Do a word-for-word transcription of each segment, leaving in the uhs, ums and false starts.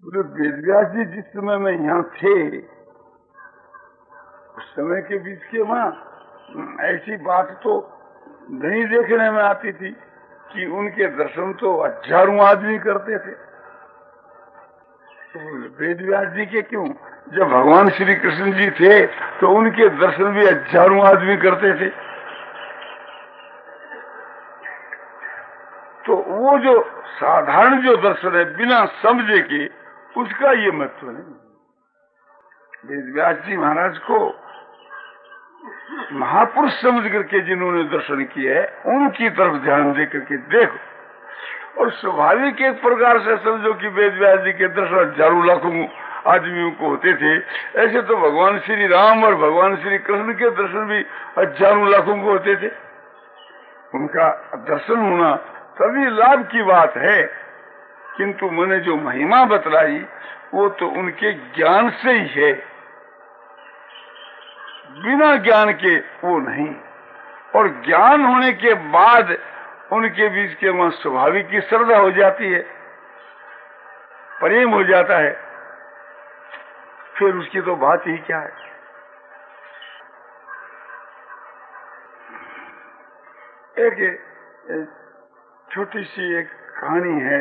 बोले वेदव्यास जी जिस समय में यहाँ थे उस समय के बीच के वहाँ ऐसी बात तो नहीं देखने में आती थी कि उनके दर्शन तो हजारों आदमी करते थे। तो वेदव्यास जी के क्यों, जब भगवान श्री कृष्ण जी थे तो उनके दर्शन भी हजारों आदमी करते थे। तो वो जो साधारण जो दर्शन है बिना समझे के, उसका ये महत्व नहीं। वेदव्यास जी महाराज को महापुरुष समझ करके जिन्होंने दर्शन किए है उनकी तरफ ध्यान दे करके देखो, और स्वाभाविक एक प्रकार से समझो कि वेदव्यास जी के दर्शन हजारों लाखों आदमियों को होते थे। ऐसे तो भगवान श्री राम और भगवान श्री कृष्ण के दर्शन भी हजारों लाखों को होते थे। उनका दर्शन होना तभी लाभ की बात है, किंतु मैंने जो महिमा बतलाई वो तो उनके ज्ञान से ही है, बिना ज्ञान के वो नहीं। और ज्ञान होने के बाद उनके बीच के वहां स्वाभाविक की श्रद्धा हो जाती है, प्रेम हो जाता है, फिर उसकी तो बात ही क्या है। एक छोटी सी एक कहानी है।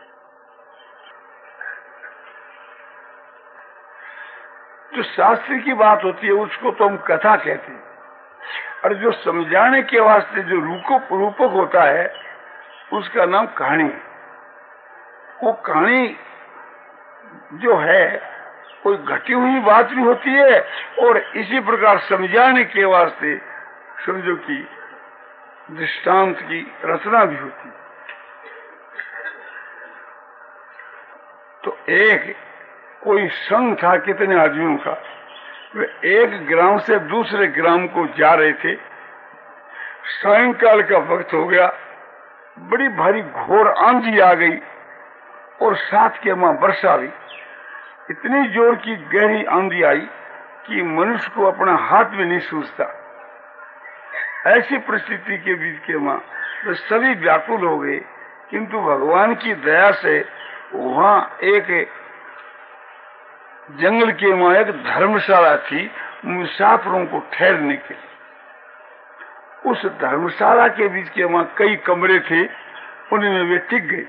जो शास्त्र की बात होती है उसको तो हम कथा कहते हैं, और जो समझाने के वास्ते जो रूपक रूपक होता है उसका नाम कहानी। वो कहानी जो है कोई घटी हुई बात भी होती है, और इसी प्रकार समझाने के वास्ते समझो कि दृष्टांत की रचना भी होती है। तो एक कोई संघ था कितने आदमियों का, वे एक ग्राम से दूसरे ग्राम को जा रहे थे। सायंकाल का वक्त हो गया, बड़ी भारी घोर आंधी आ गई और साथ के वहां वर्षा हुई। इतनी जोर की गहरी आंधी आई कि मनुष्य को अपना हाथ भी नहीं सूझता। ऐसी परिस्थिति के बीच के वहां तो सभी व्याकुल हो गए, किंतु भगवान की दया से वहां एक जंगल के वहां एक धर्मशाला थी मुसाफिरों को ठहरने के लिए। उस धर्मशाला के बीच के वहां कई कमरे थे, उनमें वे टिक गए।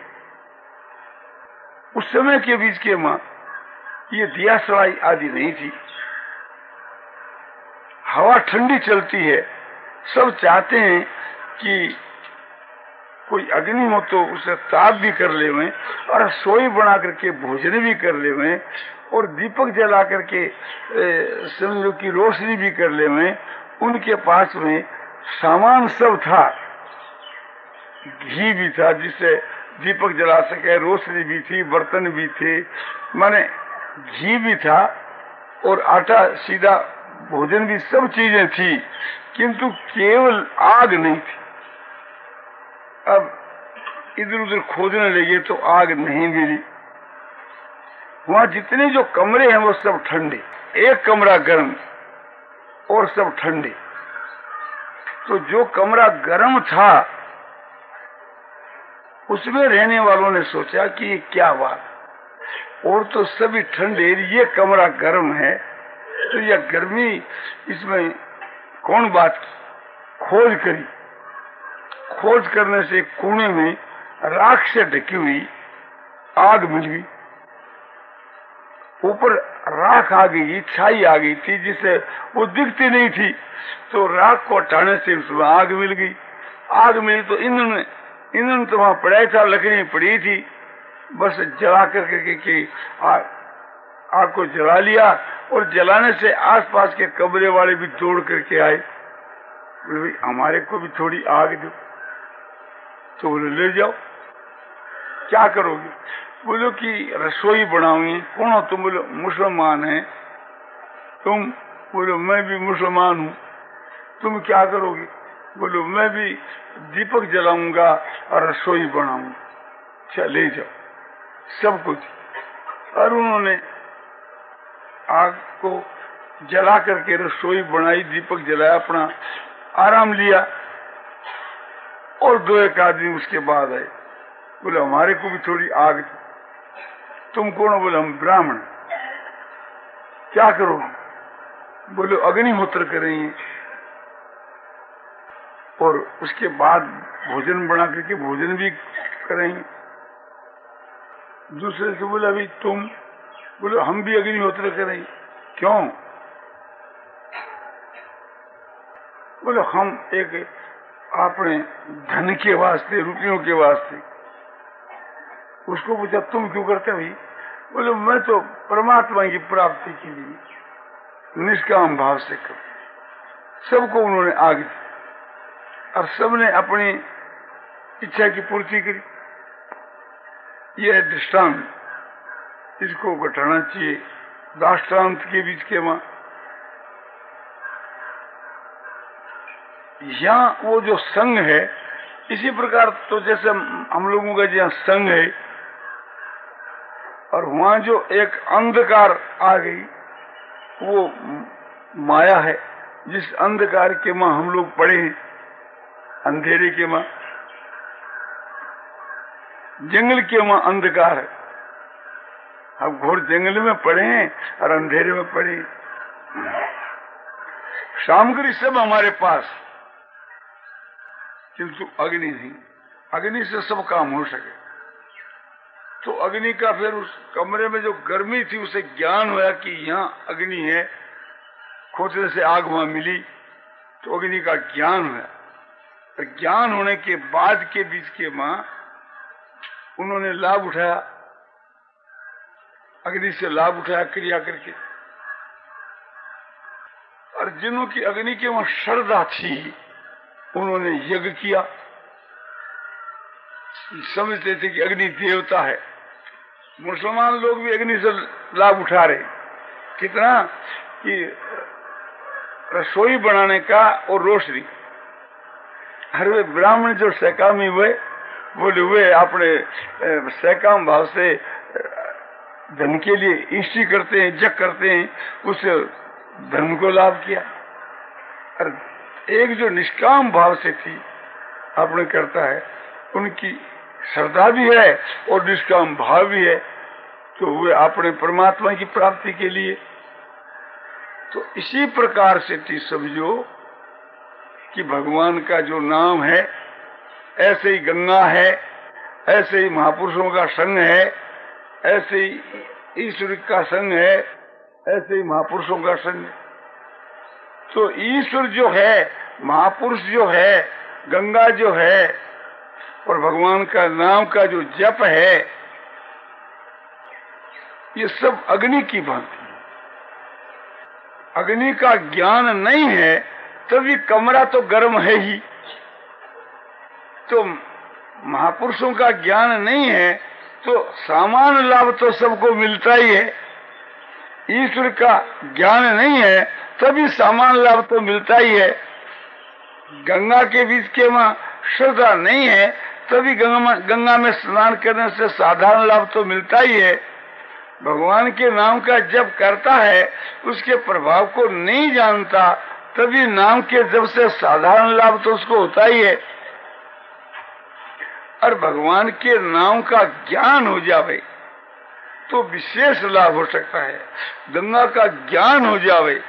उस समय के बीच के वहां ये दिया सलाई आदि नहीं थी, हवा ठंडी चलती है। सब चाहते हैं कि कोई अग्नि हो तो उसे ताप भी कर ले में, और रसोई बना करके भोजन भी कर ले में, और दीपक जला करके समझो की रोशनी भी कर ले में। उनके पास में सामान सब था, घी भी था जिससे दीपक जला सके, रोशनी भी थी, बर्तन भी थे, माने घी भी था, और आटा सीधा भोजन भी, सब चीजें थी, किंतु केवल आग नहीं थी। अब इधर उधर खोजने लगे तो आग नहीं मिली। वहां जितने जो कमरे हैं वो सब ठंडे, एक कमरा गर्म और सब ठंडे। तो जो कमरा गर्म था उसमें रहने वालों ने सोचा कि ये क्या बात, और तो सभी ठंडे, ये कमरा गर्म है तो यह गर्मी इसमें कौन बात की। खोज करी, खोज करने से कोने में राख से ढकी हुई आग मिल गई। ऊपर राख आ गई, छाई आ गई थी जिससे वो दिखती नहीं थी, तो राख को हटाने से उसमें आग मिल गई। आग मिली तो ईंधन ईंधन तो वहां पड़ा था, लकड़ी पड़ी थी, बस जला करके के आग, आग को जला लिया। और जलाने से आसपास के कमरे वाले भी दौड़ करके आए, बोले हमारे को भी थोड़ी आग दो। तो बोले ले जाओ। क्या करोगे? बोलो कि रसोई बनाऊंगी। कौन हो तुम? बोलो मुसलमान है। तुम? बोलो मैं भी मुसलमान हूँ। तुम क्या करोगे? बोलो मैं भी दीपक जलाऊंगा और रसोई बनाऊंगा। चले जाओ, सब कुछ। और उन्होंने आग को जला करके रसोई बनाई, दीपक जलाया, अपना आराम लिया। और दो एक आदमी उसके बाद आए, बोले हमारे को भी थोड़ी आग तुम कौन हो? बोले हम ब्राह्मण। क्या करो? बोले अग्निहोत्र करेंगे और उसके बाद भोजन बना करके भोजन भी करेंगे। दूसरे से बोले अभी तुम? बोले हम भी अग्निहोत्र करेंगे। क्यों? बोले हम एक अपने धन के वास्ते, रुपयों के वास्ते। उसको पूछा तुम क्यों करते भाई? बोले मैं तो परमात्मा की प्राप्ति के लिए निष्काम भाव से कर। सबको उन्होंने आगे और सबने अपनी इच्छा की पूर्ति करी। यह है दृष्टांत, इसको घटाना चाहिए दाष्टान्त के बीच के मां। यहाँ वो जो संघ है, इसी प्रकार तो जैसे हम लोगों का जहाँ संघ है और वहां जो एक अंधकार आ गई, वो माया है। जिस अंधकार के मां हम लोग पड़े हैं, अंधेरे के मां, जंगल के मां अंधकार है। हम घोर जंगल में पड़े हैं और अंधेरे में पड़े हैं। सामग्री सब हमारे पास, किंतु अग्नि नहीं। अग्नि से सब काम हो सके तो अग्नि का फिर उस कमरे में जो गर्मी थी उसे ज्ञान हुआ कि यहाँ अग्नि है, खोजने से आग वहां मिली तो अग्नि का ज्ञान हुआ। ज्ञान होने के बाद के बीच के मां उन्होंने लाभ उठाया, अग्नि से लाभ उठाया क्रिया करके। और जिन्हों की अग्नि के वहां श्रद्धा थी उन्होंने यज्ञ किया, समझते थे कि अग्नि देवता है। मुसलमान लोग भी अग्नि से लाभ उठा रहे, कितना कि रसोई बनाने का और रोशनी। हर वे ब्राह्मण जो सैकामी हुए, बोले हुए अपने सैकाम भाव से धन के लिए इष्टि करते हैं, जग करते हैं, उस धन को लाभ किया। और एक जो निष्काम भाव से थी आपने करता है, उनकी श्रद्धा भी है और निष्काम भाव भी है, तो वे अपने परमात्मा की प्राप्ति के लिए। तो इसी प्रकार से थी समझो कि भगवान का जो नाम है, ऐसे ही गंगा है, ऐसे ही महापुरुषों का संग है, ऐसे ही ईश्वर का संग है, ऐसे ही महापुरुषों का संग है। तो ईश्वर जो है, महापुरुष जो है, गंगा जो है और भगवान का नाम का जो जप है, ये सब अग्नि की भांति। अग्नि का ज्ञान नहीं है तभी कमरा तो गर्म है ही। तो महापुरुषों का ज्ञान नहीं है तो सामान्य लाभ तो सबको मिलता ही है। ईश्वर का ज्ञान नहीं है तभी सामान्य लाभ तो मिलता ही है। गंगा के बीच के मां श्रद्धा नहीं है तभी गंगा गंगा में स्नान करने से साधारण लाभ तो मिलता ही है। भगवान के नाम का जप करता है, उसके प्रभाव को नहीं जानता, तभी नाम के जप से साधारण लाभ तो उसको होता ही है। और भगवान के नाम का ज्ञान हो जावे तो विशेष लाभ हो सकता है। गंगा का ज्ञान हो जावे,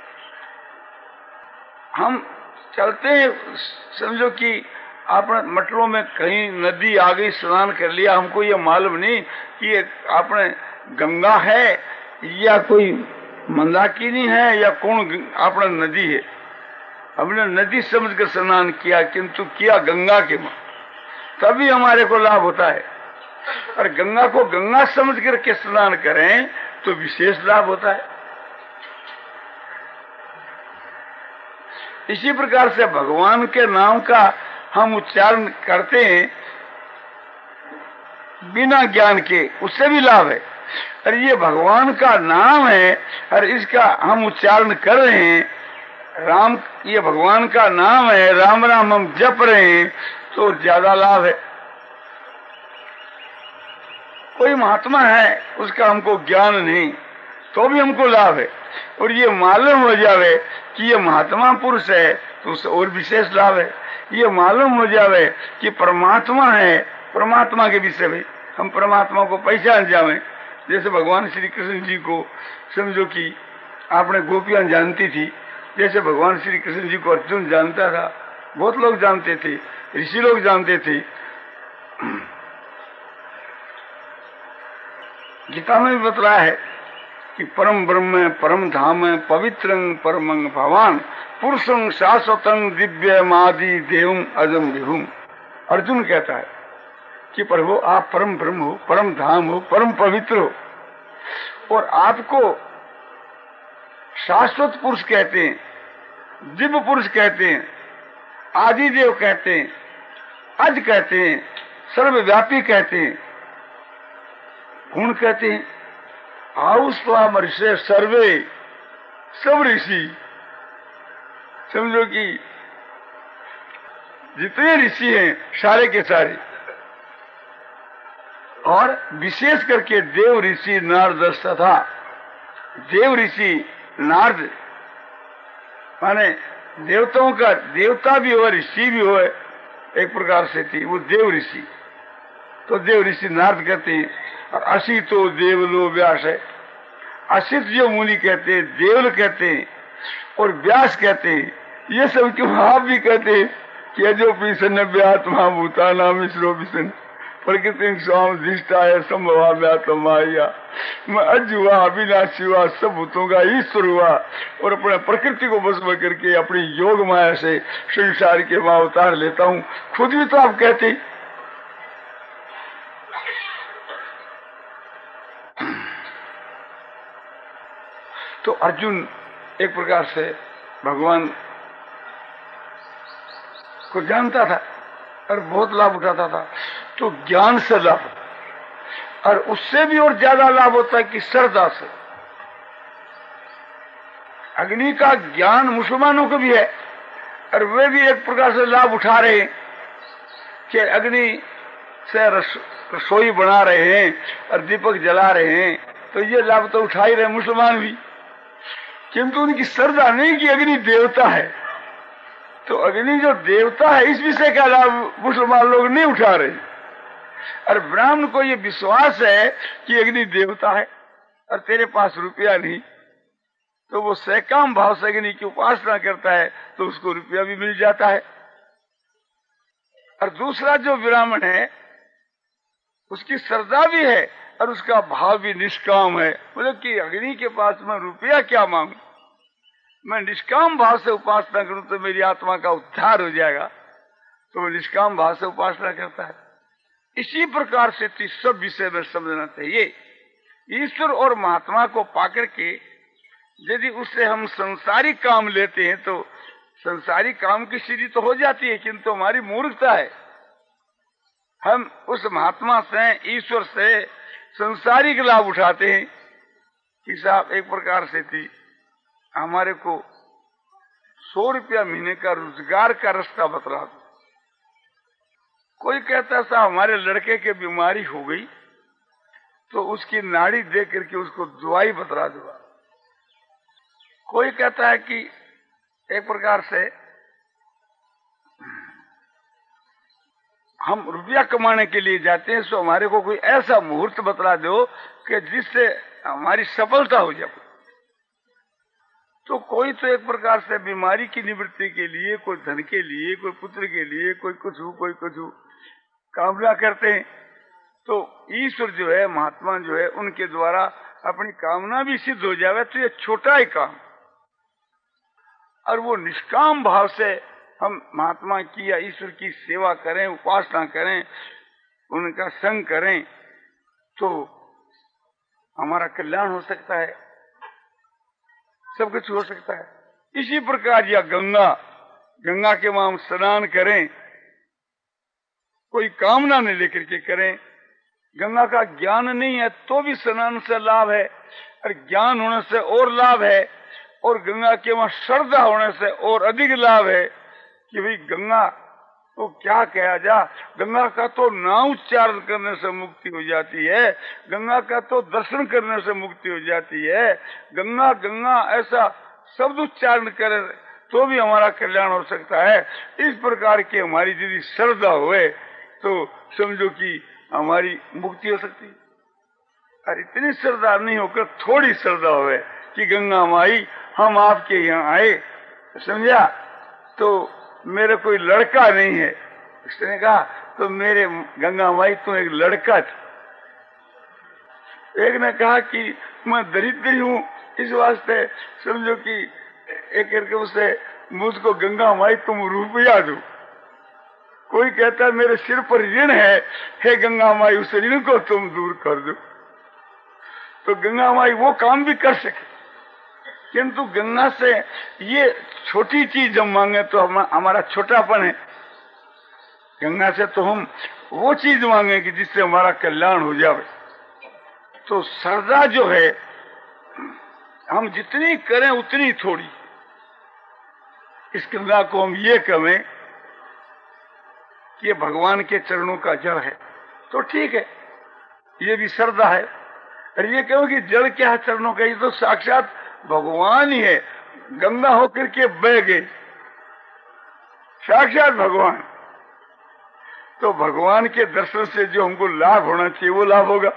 हम चलते हैं, समझो कि आपने मटरों में कहीं नदी आ गई, स्नान कर लिया, हमको ये मालूम नहीं कि ये आपने गंगा है या कोई मंदाकिनी है या कौन आपने नदी है। हमने नदी समझकर स्नान किया, किंतु किया गंगा के मां, तभी हमारे को लाभ होता है। और गंगा को गंगा समझ करके स्नान करें तो विशेष लाभ होता है। इसी प्रकार से भगवान के नाम का हम उच्चारण करते हैं बिना ज्ञान के, उससे भी लाभ है। और ये भगवान का नाम है और इसका हम उच्चारण कर रहे हैं, राम, ये भगवान का नाम है, राम राम हम जप रहे हैं तो ज्यादा लाभ है। कोई महात्मा है, उसका हमको ज्ञान नहीं तो भी हमको लाभ है। और ये मालूम हो जावे कि ये महात्मा पुरुष है तो उससे और विशेष लाभ है। ये मालूम हो जावे कि परमात्मा है, परमात्मा के विषय में हम परमात्मा को पहचान जावे जैसे भगवान श्री कृष्ण जी को समझो कि आपने गोपियां जानती थी, जैसे भगवान श्री कृष्ण जी को अर्जुन जानता था, बहुत लोग जानते थे, ऋषि लोग जानते थे। गीता में भी बतलाया है कि परम ब्रह्म परम धाम पवित्रं परमं भवान पुरुषं शाश्वतं दिव्यम आदि देवम अजम विभुम। अर्जुन कहता है कि प्रभु आप परम ब्रह्म हो, परम धाम हो, परम पवित्र हो, और आपको शाश्वत पुरुष कहते हैं, दिव्य पुरुष कहते हैं, आदि देव कहते हैं, अज कहते हैं, सर्वव्यापी कहते हैं, गुण कहते हैं। आउस्वाम ऋषि सर्वे, सब ऋषि, समझो कि जितने ऋषि हैं सारे के सारे, और विशेष करके देव ऋषि नारद तथा देव ऋषि नारद माने देवताओं का देवता भी हो ऋषि भी हो, एक प्रकार से थी वो देव ऋषि, तो देव ऋषि नारद कहते हैं। और असितो देवलो व्यास है, असित जो मुनि कहते हैं, देवल कहते हैं और व्यास कहते हैं। ये सब क्यों आप भी कहते हैं कि अजो पिशन व्यात्मा भूता नाम इसरो पिशन प्रकृति स्वाम दिष्टाय संभवात्म माया। मैं अज हुआ, अविनाशी हुआ, सब भूतों का ईश्वर हुआ और अपने प्रकृति को बस में करके अपनी योग माया से संसार के मां उतार लेता हूँ। खुद भी तो आप कहते तो अर्जुन एक प्रकार से भगवान को जानता था और बहुत लाभ उठाता था। तो ज्ञान से लाभ, और उससे भी और ज्यादा लाभ होता है कि श्रद्धा से। अग्नि का ज्ञान मुसलमानों को भी है और वे भी एक प्रकार से लाभ उठा रहे हैं कि अग्नि से रसोई बना रहे हैं और दीपक जला रहे हैं, तो ये लाभ तो उठा ही रहे मुसलमान भी। किंतु उनकी श्रद्धा नहीं कि अग्नि देवता है, तो अग्नि जो देवता है इस विषय का लाभ मुसलमान लोग नहीं उठा रहे। और ब्राह्मण को ये विश्वास है कि अग्नि देवता है और तेरे पास रुपया नहीं, तो वो सकाम भाव से अग्नि की उपासना करता है तो उसको रुपया भी मिल जाता है। और दूसरा जो ब्राह्मण है उसकी श्रद्धा भी है और उसका भाव भी निष्काम है, मतलब कि अग्नि के पास मैं रुपया क्या मांगू, मैं निष्काम भाव से उपासना करूं तो मेरी आत्मा का उद्धार हो जाएगा, तो वो निष्काम भाव से उपासना करता है। इसी प्रकार से सब विषय में समझना चाहिए। ईश्वर और महात्मा को पाकर के यदि उससे हम संसारी काम लेते हैं तो संसारी काम की सिद्धि तो हो जाती है, किंतु हमारी मूर्खता है। हम उस महात्मा से, ईश्वर से संसारिक लाभ उठाते हैं कि साहब एक प्रकार से थी हमारे को सौ रुपया महीने का रोजगार का रास्ता बतला दो। कोई कहता साहब हमारे लड़के के बीमारी हो गई तो उसकी नाड़ी देख करके उसको दवाई बतला दूंगा। कोई कहता है कि एक प्रकार से हम रुपया कमाने के लिए जाते हैं, तो हमारे को कोई ऐसा मुहूर्त बतला दो कि जिससे हमारी सफलता हो जाए। तो कोई तो एक प्रकार से बीमारी की निवृत्ति के लिए, कोई धन के लिए, कोई पुत्र के लिए, कोई कुछ हो, कोई कुछ हो कामना करते हैं। तो ईश्वर जो है, महात्मा जो है, उनके द्वारा अपनी कामना भी सिद्ध हो जाए तो ये छोटा ही काम, और वो निष्काम भाव से हम महात्मा की या ईश्वर की सेवा करें, उपासना करें, उनका संग करें, तो हमारा कल्याण हो सकता है, सब कुछ हो सकता है। इसी प्रकार या गंगा गंगा के वहां स्नान करें, कोई कामना नहीं लेकर के करें। गंगा का ज्ञान नहीं है तो भी स्नान से लाभ है, और ज्ञान होने से और लाभ है, और गंगा के वहां श्रद्धा होने से और अधिक लाभ है कि भाई गंगा तो क्या कहा जा, गंगा का तो नाम उच्चारण करने से मुक्ति हो जाती है, गंगा का तो दर्शन करने से मुक्ति हो जाती है, गंगा गंगा ऐसा शब्द उच्चारण करे तो भी हमारा कल्याण हो सकता है। इस प्रकार की हमारी यदि श्रद्धा हुए तो समझो कि हमारी मुक्ति हो सकती है। और इतनी श्रद्धा नहीं होकर थोड़ी श्रद्धा हो कि गंगा माई हम आपके यहाँ आए, समझा, तो मेरा कोई लड़का नहीं है। उसने कहा तो मेरे गंगा माई तुम एक लड़का था। एक ने कहा कि मैं दरिद्री हूँ, इस वास्ते समझो कि एक करके उसे मुझको गंगा माई तुम रुपया दो। कोई कहता है मेरे सिर पर ऋण है, हे गंगा माई उस ऋण को तुम दूर कर दो। तो गंगा माई वो काम भी कर सके, किंतु गंगा से ये छोटी चीज जब मांगे तो हम, हमारा छोटापन है। गंगा से तो हम वो चीज मांगे कि जिससे हमारा कल्याण हो जाए। तो श्रद्धा जो है हम जितनी करें उतनी थोड़ी। इस गंगा को हम ये कहें कि ये भगवान के चरणों का जल है तो ठीक है, ये भी श्रद्धा है। और ये कहो कि जल क्या है चरणों का, ये तो साक्षात भगवान ही है, गंगा होकर के बह गए, साक्षात भगवान। तो भगवान के दर्शन से जो हमको लाभ होना चाहिए वो लाभ होगा।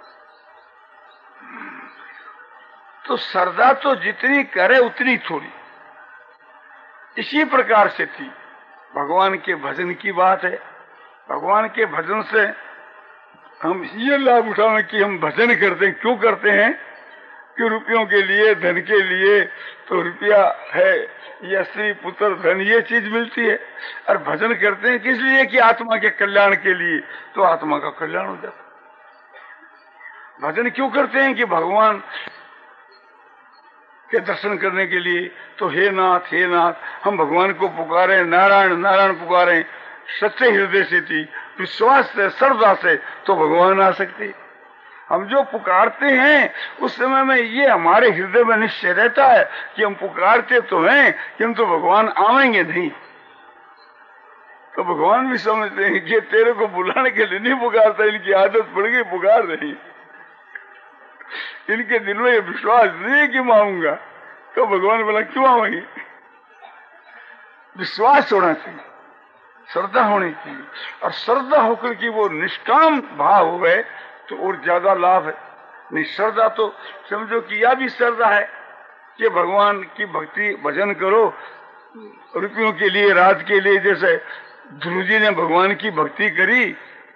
तो श्रद्धा तो जितनी करे उतनी थोड़ी। इसी प्रकार से थी भगवान के भजन की बात है। भगवान के भजन से हम ये लाभ उठाएं कि हम भजन करते हैं। क्यों करते हैं? कि रुपयों के लिए, धन के लिए, तो रुपया है या स्त्री पुत्र धन ये चीज मिलती है। और भजन करते हैं किस लिए? कि आत्मा के कल्याण के लिए, तो आत्मा का कल्याण हो जाता। भजन क्यों करते हैं? कि भगवान के दर्शन करने के लिए। तो हे नाथ हे नाथ हम भगवान को पुकारें, नारायण नारायण पुकारें सच्चे हृदय से थी, विश्वास से, श्रद्धा से, तो भगवान आ सकते। हम जो पुकारते हैं उस समय में ये हमारे हृदय में निश्चय रहता है कि हम पुकारते तो हैं किंतु भगवान आवेंगे नहीं। तो भगवान भी समझते हैं कि तेरे को बुलाने के लिए नहीं पुकारता, इनकी आदत पड़ गई पुकार नहीं, इनके दिल में ये विश्वास नहीं है कि मांगूंगा। तो भगवान बोला क्यों आवेंगे? विश्वास होना चाहिए, श्रद्धा होनी चाहिए। और श्रद्धा होकर कि वो निष्काम भाव हो गए तो और ज्यादा लाभ है। नहीं श्रद्धा तो समझो कि यह भी श्रद्धा है कि भगवान की भक्ति भजन करो रुपयों के लिए, राज के लिए। जैसे ध्रुव जी ने भगवान की भक्ति करी।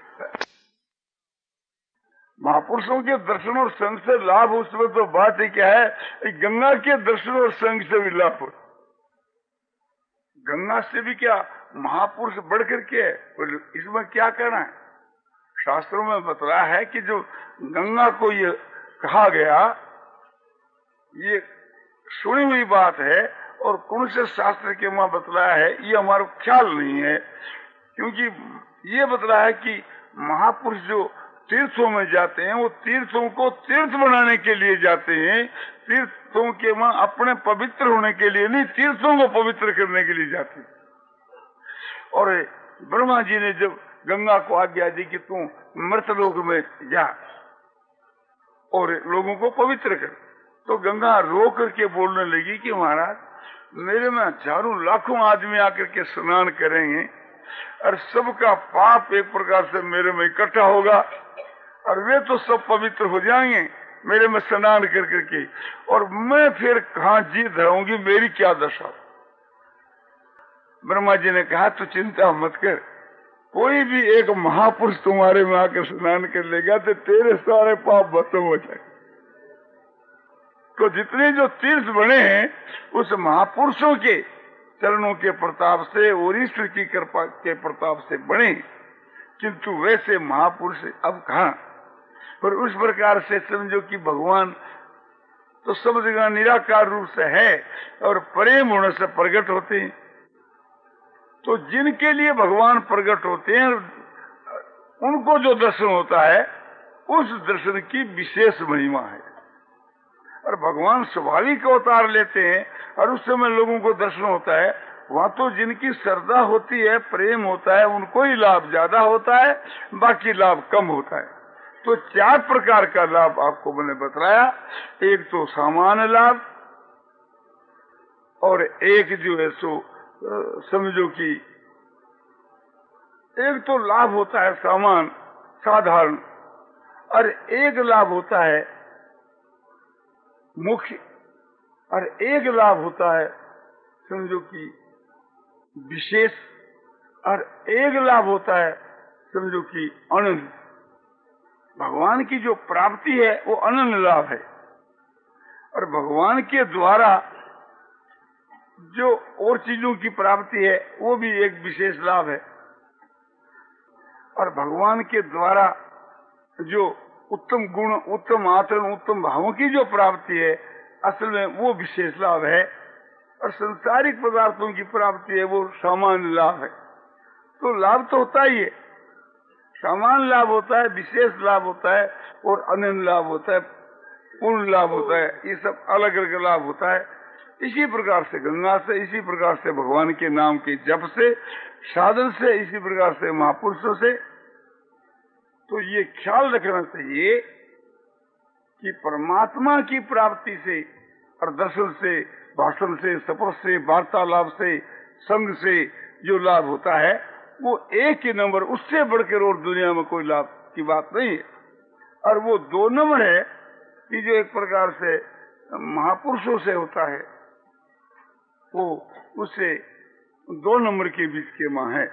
महापुरुषों के दर्शन और संग से लाभ, उसमें तो बात ही क्या है, गंगा के दर्शन और संग से भी लाभ हो। गंगा से भी क्या महापुरुष बढ़ करके है, इसमें क्या कहना है? शास्त्रों में बतलाया है कि जो गंगा को ये कहा गया, ये सुनी हुई बात है और कौन से शास्त्र के वहां बतलाया है ये हमारा ख्याल नहीं है। क्योंकि ये बतलाया है कि महापुरुष जो तीर्थों में जाते हैं वो तीर्थों को तीर्थ बनाने के लिए जाते हैं। तीर्थों के वहां अपने पवित्र होने के लिए नहीं, तीर्थों को पवित्र करने के लिए जाते हैं। और ब्रह्मा जी ने जब गंगा को आज्ञा दी कि तू मृतलोक में जा और लोगों को पवित्र कर, तो गंगा रो करके बोलने लगी कि महाराज मेरे में हजारों लाखों आदमी आकर के स्नान करेंगे और सबका पाप एक प्रकार से मेरे में इकट्ठा होगा और वे तो सब पवित्र हो जाएंगे मेरे में स्नान कर करके, और मैं फिर कहाँ जी धराऊंगी, मेरी क्या दशा। ब्रह्मा जी ने कहा तू चिंता मत कर, कोई भी एक महापुरुष तुम्हारे में आकर स्नान कर लेगा तो तेरे सारे पाप भस्म हो जाए। तो जितने जो तीर्थ बने हैं उस महापुरुषों के चरणों के प्रताप से और ईश्वर की कृपा के प्रताप से बने, किंतु वैसे महापुरुष अब कहाँ। पर उस प्रकार से समझो कि भगवान तो सब जगह निराकार रूप से है और प्रेम होने से प्रकट होते हैं। तो जिनके लिए भगवान प्रकट होते हैं उनको जो दर्शन होता है उस दर्शन की विशेष महिमा है। और भगवान स्वाभाविक अवतार लेते हैं और उस समय लोगों को दर्शन होता है। वहां तो जिनकी श्रद्धा होती है, प्रेम होता है, उनको ही लाभ ज्यादा होता है, बाकी लाभ कम होता है। तो चार प्रकार का लाभ आपको मैंने बताया। एक तो सामान्य लाभ, और एक जो है सो समझो कि एक तो लाभ होता है सामान साधारण, और एक लाभ होता है मुख्य, और एक लाभ होता है समझो कि विशेष, और एक लाभ होता है समझो कि अनंत। भगवान की जो प्राप्ति है वो अनंत लाभ है, और भगवान के द्वारा जो और चीजों की प्राप्ति है वो भी एक विशेष लाभ है, और भगवान के द्वारा जो उत्तम गुण, उत्तम आचरण, उत्तम भावों की जो प्राप्ति है असल में वो विशेष लाभ है, और संसारिक पदार्थों की प्राप्ति है वो सामान्य लाभ है। तो लाभ तो होता ही है, सामान्य लाभ होता है, विशेष लाभ होता है, और अनंत लाभ होता है, पूर्ण लाभ होता है। ये सब अलग अलग लाभ होता है। इसी प्रकार से गंगा से, इसी प्रकार से भगवान के नाम के जप से, साधन से, इसी प्रकार से महापुरुषों से। तो ये ख्याल रखना चाहिए कि परमात्मा की प्राप्ति से और दर्शन से, भाषण से, स्पर्श से, वार्तालाप से, संग से जो लाभ होता है वो एक ही नंबर, उससे बढ़कर और दुनिया में कोई लाभ की बात नहीं है। और वो दो नंबर है कि जो एक प्रकार से महापुरुषों से होता है वो उससे दो नंबर के बीच के मां है।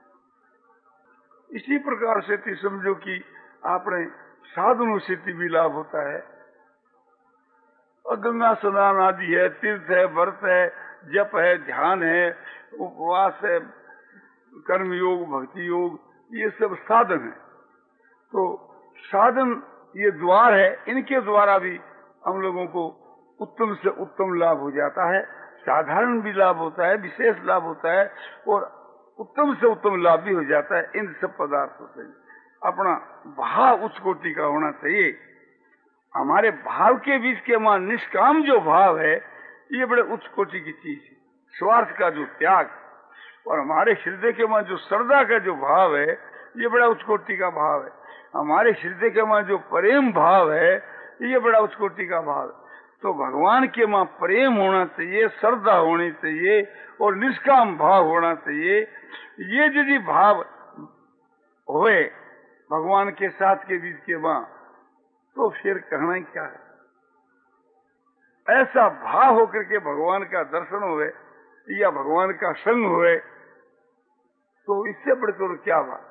इसी प्रकार से थी समझो कि आपने साधनों से भी लाभ होता है, और गंगा स्नान आदि है, तीर्थ है, व्रत है, जप है, ध्यान है, उपवास है, कर्म योग, भक्ति योग, ये सब साधन है। तो साधन ये द्वार है, इनके द्वारा भी हम लोगों को उत्तम से उत्तम लाभ हो जाता है, साधारण भी लाभ होता है, विशेष लाभ होता है, और उत्तम से उत्तम लाभ भी हो जाता है। इन सब पदार्थों से अपना भाव उच्च कोटि का होना चाहिए। हमारे भाव के बीच के मां निष्काम जो भाव है ये बड़े उच्च कोटि की चीज है। स्वार्थ का जो त्याग, और हमारे हृदय के मां जो श्रद्धा का जो भाव है ये बड़ा उच्च कोटि का भाव है। हमारे हृदय के मां जो प्रेम भाव है ये बड़ा उच्च कोटि का भाव है। तो भगवान के मां प्रेम होना चाहिए, श्रद्धा होनी चाहिए, और निष्काम भाव होना चाहिए। ये यदि भाव होए भगवान के साथ के बीच के मां, तो फिर कहना ही क्या है। ऐसा भाव होकर के भगवान का दर्शन हुए या भगवान का संग हुए तो इससे बढ़कर क्या बात।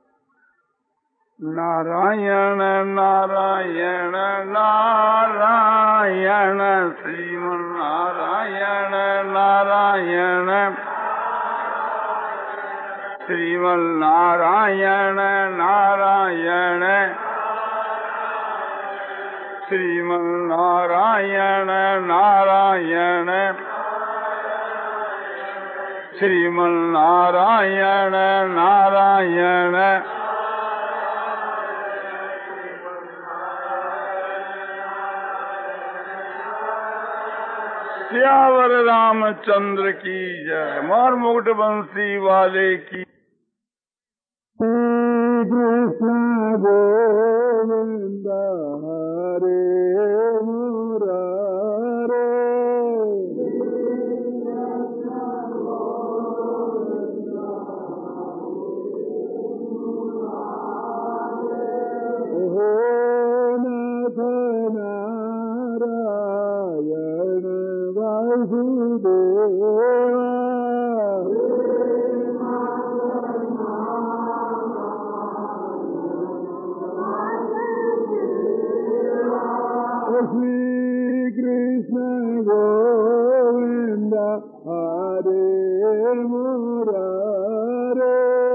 नारायण नारायण नारायण श्रीमन नारायण नारायण श्रीमन नारायण नारायण श्रीमन नारायण नारायण श्रीमन नारायण नारायण सियावर रामचंद्र की जय। मार मुकुट बंसी वाले की। कृष्ण गोविंद हरे मुरारे नारायण वासुदेव श्री कृष्ण गोविंद हरे मुरारे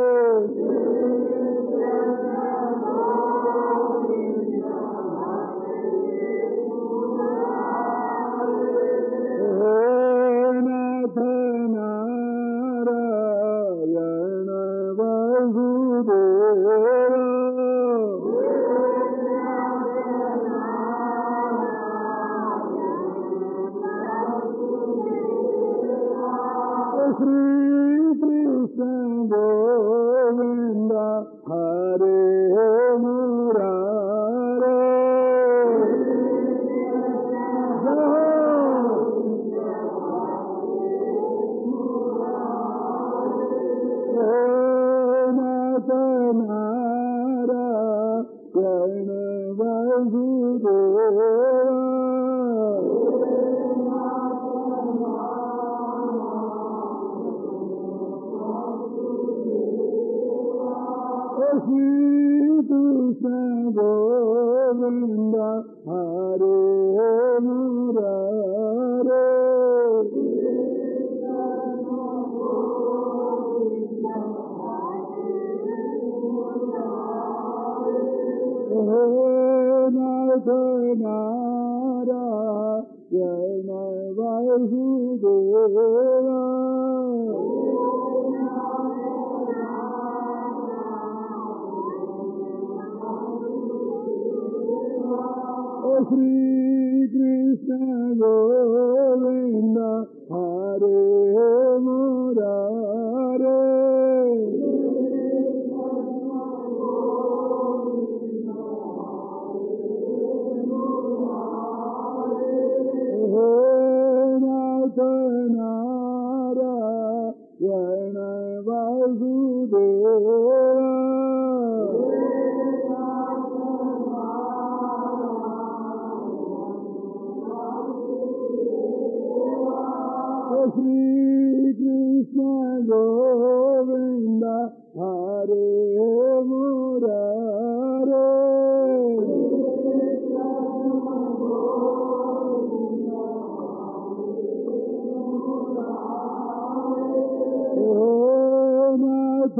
नाथ Narayan Vasudev Shri Krishna Govinda Hare Murare Nath Narayana Vasudeva Shri Krishna Govinda Hare Murare Nath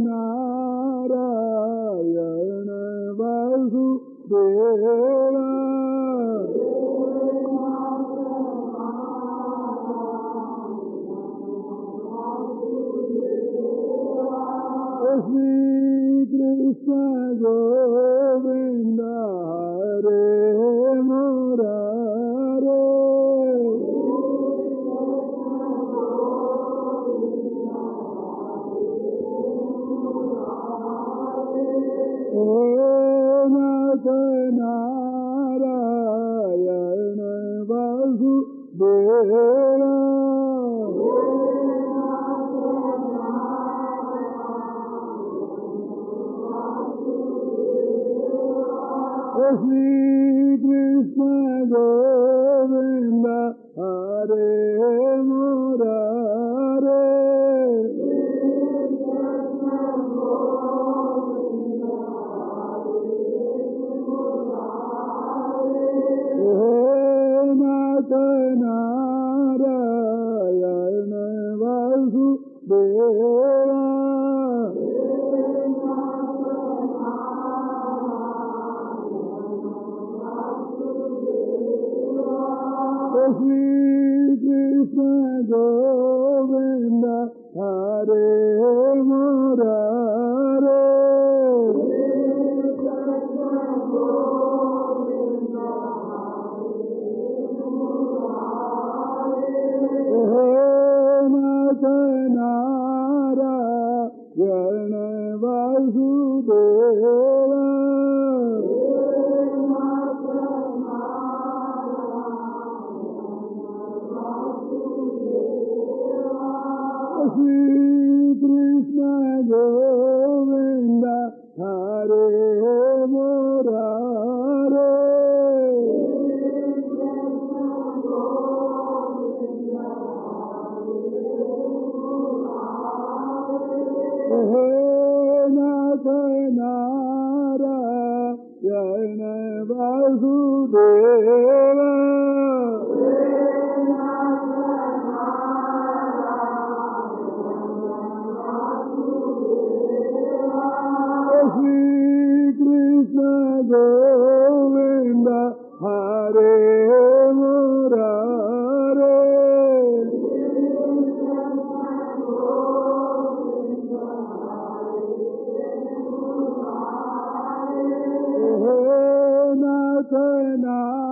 Narayana Vasudeva Shri Krishna Govinda Hare Murare Nath Narayana Vasudeva Shri Krishna Govinda Hare Murare Nath Narayana Vasudeva Shri Krishna Govinda Hare Murare Nath Narayana Vasudeva Shri Krishna Govinda Hare Murare Nath Narayana Vasudeva Shri Krishna Govinda Hare Murare Nath Narayana